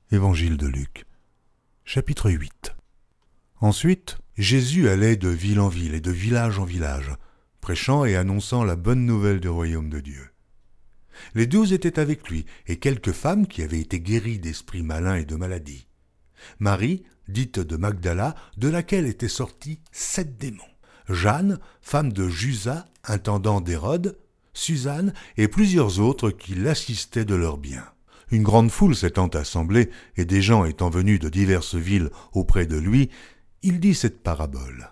Évangile de Luc, chapitre 8. Ensuite, Jésus allait de ville en ville et de village en village, prêchant et annonçant la bonne nouvelle du royaume de Dieu. Les 12 étaient avec lui, et quelques femmes qui avaient été guéries d'esprits malins et de maladies. Marie, dite de Magdala, de laquelle étaient sortis 7 démons. Jeanne, femme de Jusa, intendant d'Hérode, Suzanne et plusieurs autres qui l'assistaient de leurs biens. Une grande foule s'étant assemblée et des gens étant venus de diverses villes auprès de lui, il dit cette parabole.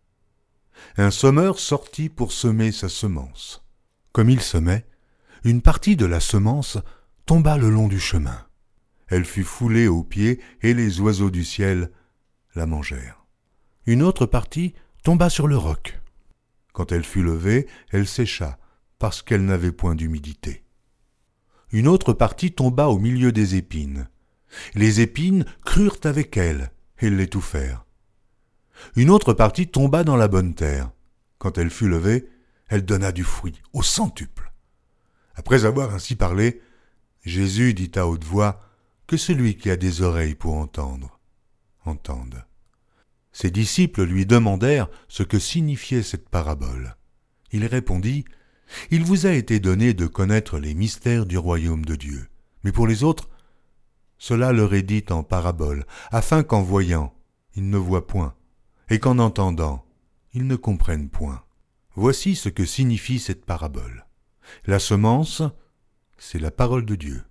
Un semeur sortit pour semer sa semence. Comme il semait, une partie de la semence tomba le long du chemin. Elle fut foulée aux pieds et les oiseaux du ciel la mangèrent. Une autre partie tomba sur le roc. Quand elle fut levée, elle sécha, parce qu'elle n'avait point d'humidité. Une autre partie tomba au milieu des épines. Les épines crurent avec elle et l'étouffèrent. Une autre partie tomba dans la bonne terre. Quand elle fut levée, elle donna du fruit au centuple. Après avoir ainsi parlé, Jésus dit à haute voix que celui qui a des oreilles pour entendre, entende. Ses disciples lui demandèrent ce que signifiait cette parabole. Il répondit « Il vous a été donné de connaître les mystères du royaume de Dieu. Mais pour les autres, cela leur est dit en parabole, afin qu'en voyant, ils ne voient point, et qu'en entendant, ils ne comprennent point. Voici ce que signifie cette parabole. La semence, c'est la parole de Dieu.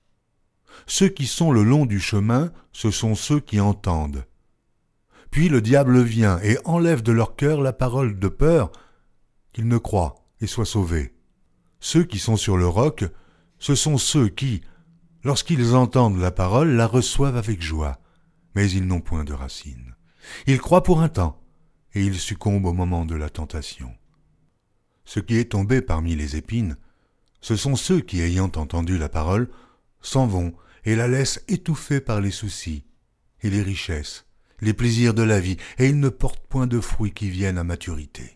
Ceux qui sont le long du chemin, ce sont ceux qui entendent. Puis le diable vient et enlève de leur cœur la parole de peur qu'ils ne croient et soient sauvés. Ceux qui sont sur le roc, ce sont ceux qui, lorsqu'ils entendent la parole, la reçoivent avec joie, mais ils n'ont point de racines. Ils croient pour un temps, et ils succombent au moment de la tentation. Ce qui est tombé parmi les épines, ce sont ceux qui, ayant entendu la parole, s'en vont et la laissent étouffée par les soucis et les richesses, les plaisirs de la vie, et ils ne portent point de fruits qui viennent à maturité.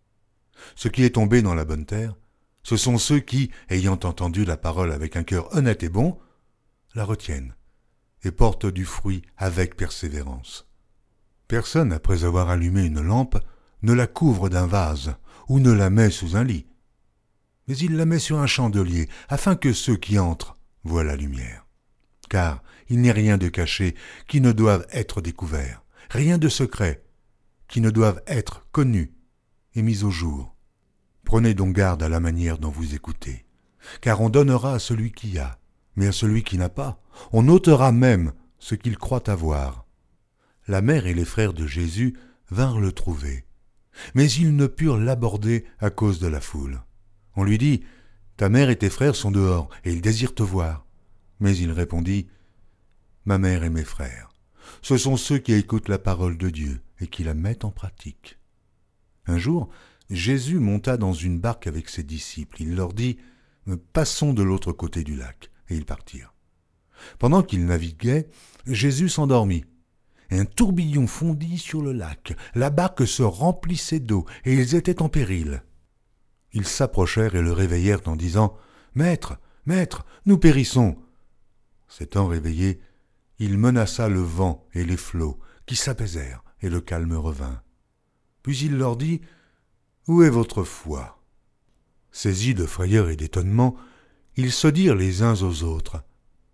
Ce qui est tombé dans la bonne terre, ce sont ceux qui, ayant entendu la parole avec un cœur honnête et bon, la retiennent et portent du fruit avec persévérance. Personne, après avoir allumé une lampe, ne la couvre d'un vase ou ne la met sous un lit, mais il la met sur un chandelier, afin que ceux qui entrent voient la lumière. Car il n'est rien de caché qui ne doive être découvert, rien de secret qui ne doive être connu et mis au jour. Prenez donc garde à la manière dont vous écoutez, car on donnera à celui qui a, mais à celui qui n'a pas, on ôtera même ce qu'il croit avoir. La mère et les frères de Jésus vinrent le trouver, mais ils ne purent l'aborder à cause de la foule. On lui dit « Ta mère et tes frères sont dehors, et ils désirent te voir. » Mais il répondit « Ma mère et mes frères, ce sont ceux qui écoutent la parole de Dieu et qui la mettent en pratique. » Un jour, Jésus monta dans une barque avec ses disciples. Il leur dit « Passons de l'autre côté du lac. » Et ils partirent. Pendant qu'ils naviguaient, Jésus s'endormit. Un tourbillon fondit sur le lac. La barque se remplissait d'eau et ils étaient en péril. Ils s'approchèrent et le réveillèrent en disant « Maître, Maître, nous périssons !» S'étant réveillé, il menaça le vent et les flots, qui s'apaisèrent, et le calme revint. Puis il leur dit « Où est votre foi ?» Saisis de frayeur et d'étonnement, ils se dirent les uns aux autres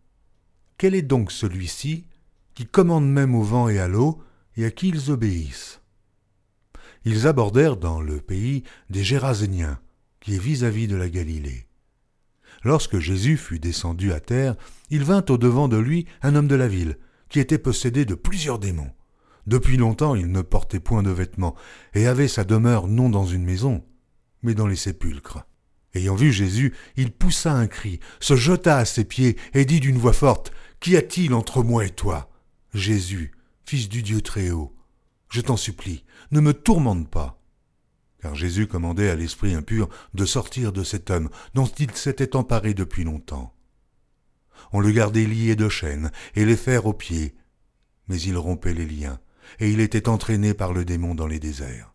« Quel est donc celui-ci qui commande même au vent et à l'eau, et à qui ils obéissent ?» Ils abordèrent dans le pays des Géraséniens, qui est vis-à-vis de la Galilée. Lorsque Jésus fut descendu à terre, il vint au-devant de lui un homme de la ville, qui était possédé de plusieurs démons. Depuis longtemps, il ne portait point de vêtements, et avait sa demeure non dans une maison, mais dans les sépulcres. Ayant vu Jésus, il poussa un cri, se jeta à ses pieds, et dit d'une voix forte, « Qu'y a-t-il entre moi et toi, Jésus, Fils du Dieu Très-Haut ? Je t'en supplie, ne me tourmente pas. » Car Jésus commandait à l'esprit impur de sortir de cet homme dont il s'était emparé depuis longtemps. On le gardait lié de chaînes et les fers aux pieds, mais il rompait les liens, et il était entraîné par le démon dans les déserts.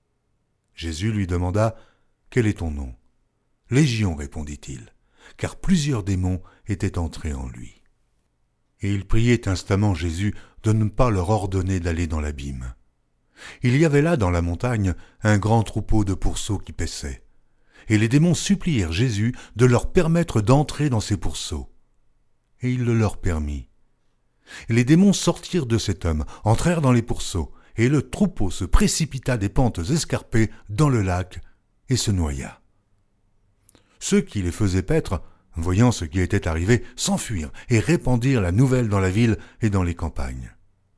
Jésus lui demanda « Quel est ton nom ?» « Légion, répondit-il, car plusieurs démons étaient entrés en lui. Et ils priaient instamment Jésus de ne pas leur ordonner d'aller dans l'abîme. Il y avait là dans la montagne un grand troupeau de pourceaux qui paissaient. Et les démons supplièrent Jésus de leur permettre d'entrer dans ces pourceaux. Et il le leur permit. Les démons sortirent de cet homme, entrèrent dans les pourceaux, et le troupeau se précipita des pentes escarpées dans le lac et se noya. Ceux qui les faisaient paître, voyant ce qui était arrivé, s'enfuirent et répandirent la nouvelle dans la ville et dans les campagnes.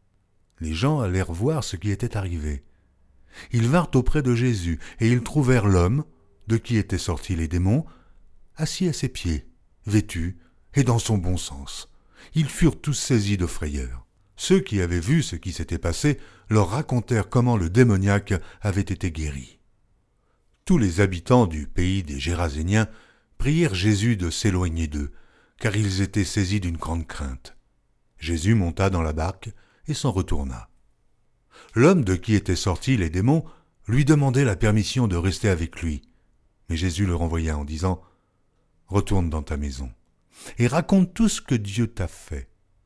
Les gens allèrent voir ce qui était arrivé. Ils vinrent auprès de Jésus, et ils trouvèrent l'homme, de qui étaient sortis les démons, assis à ses pieds, vêtu et dans son bon sens. Ils furent tous saisis de frayeur. Ceux qui avaient vu ce qui s'était passé leur racontèrent comment le démoniaque avait été guéri. Tous les habitants du pays des Géraséniens prièrent Jésus de s'éloigner d'eux, car ils étaient saisis d'une grande crainte. Jésus monta dans la barque et s'en retourna. L'homme de qui étaient sortis les démons lui demandait la permission de rester avec lui, mais Jésus le renvoya en disant « Retourne dans ta maison et raconte tout ce que Dieu t'a fait. »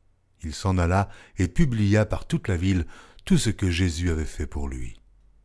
Il s'en alla et publia par toute la ville tout ce que Jésus avait fait pour lui.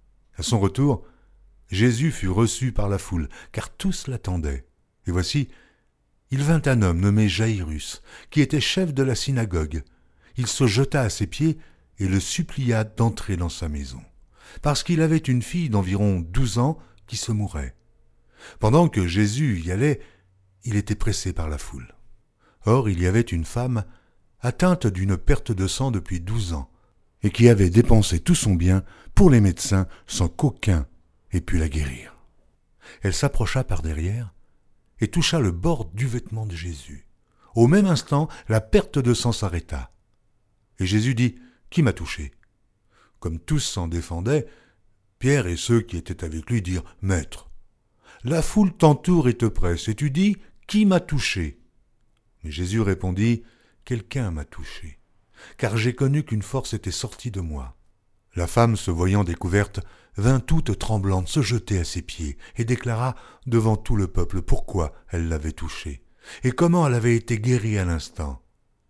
À son retour, Jésus fut reçu par la foule, car tous l'attendaient. Et voici, il vint un homme nommé Jaïrus, qui était chef de la synagogue. Il se jeta à ses pieds et le supplia d'entrer dans sa maison, parce qu'il avait une fille d'environ 12 ans qui se mourait. Pendant que Jésus y allait, il était pressé par la foule. Or, il y avait une femme atteinte d'une perte de sang depuis 12 ans, et qui avait dépensé tout son bien pour les médecins sans qu'aucun ait pu la guérir. Elle s'approcha par derrière et toucha le bord du vêtement de Jésus. Au même instant, la perte de sang s'arrêta. Et Jésus dit « Qui m'a touché ?» Comme tous s'en défendaient, Pierre et ceux qui étaient avec lui dirent « Maître, la foule t'entoure et te presse, et tu dis « Qui m'a touché ?» Mais Jésus répondit « Quelqu'un m'a touché, car j'ai connu qu'une force était sortie de moi. » La femme, se voyant découverte, vint toute tremblante se jeter à ses pieds et déclara devant tout le peuple pourquoi elle l'avait touché et comment elle avait été guérie à l'instant.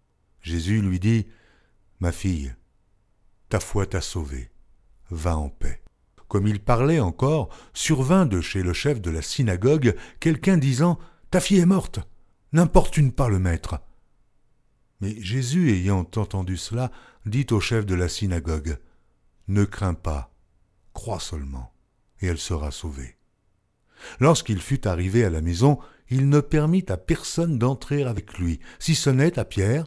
Jésus lui dit « Ma fille, ta foi t'a sauvée, va en paix. » Comme il parlait encore, survint de chez le chef de la synagogue quelqu'un disant « Ta fille est morte, n'importune pas le maître. » Mais Jésus, ayant entendu cela, dit au chef de la synagogue « Ne crains pas, crois seulement, et elle sera sauvée. » Lorsqu'il fut arrivé à la maison, il ne permit à personne d'entrer avec lui, si ce n'est à Pierre,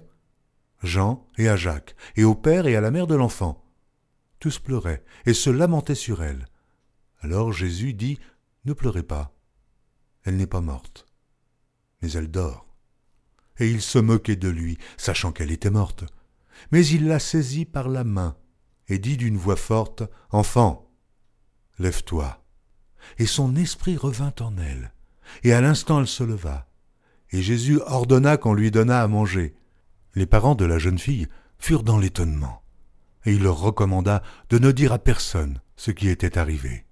Jean et à Jacques, et au père et à la mère de l'enfant. Tous pleuraient et se lamentaient sur elle. Alors Jésus dit « Ne pleurez pas, elle n'est pas morte, mais elle dort. » Et il se moquait de lui, sachant qu'elle était morte. Mais il la saisit par la main et dit d'une voix forte « Enfant, lève-toi. » Et son esprit revint en elle, et à l'instant elle se leva. Et Jésus ordonna qu'on lui donnât à manger. Les parents de la jeune fille furent dans l'étonnement, et il leur recommanda de ne dire à personne ce qui était arrivé.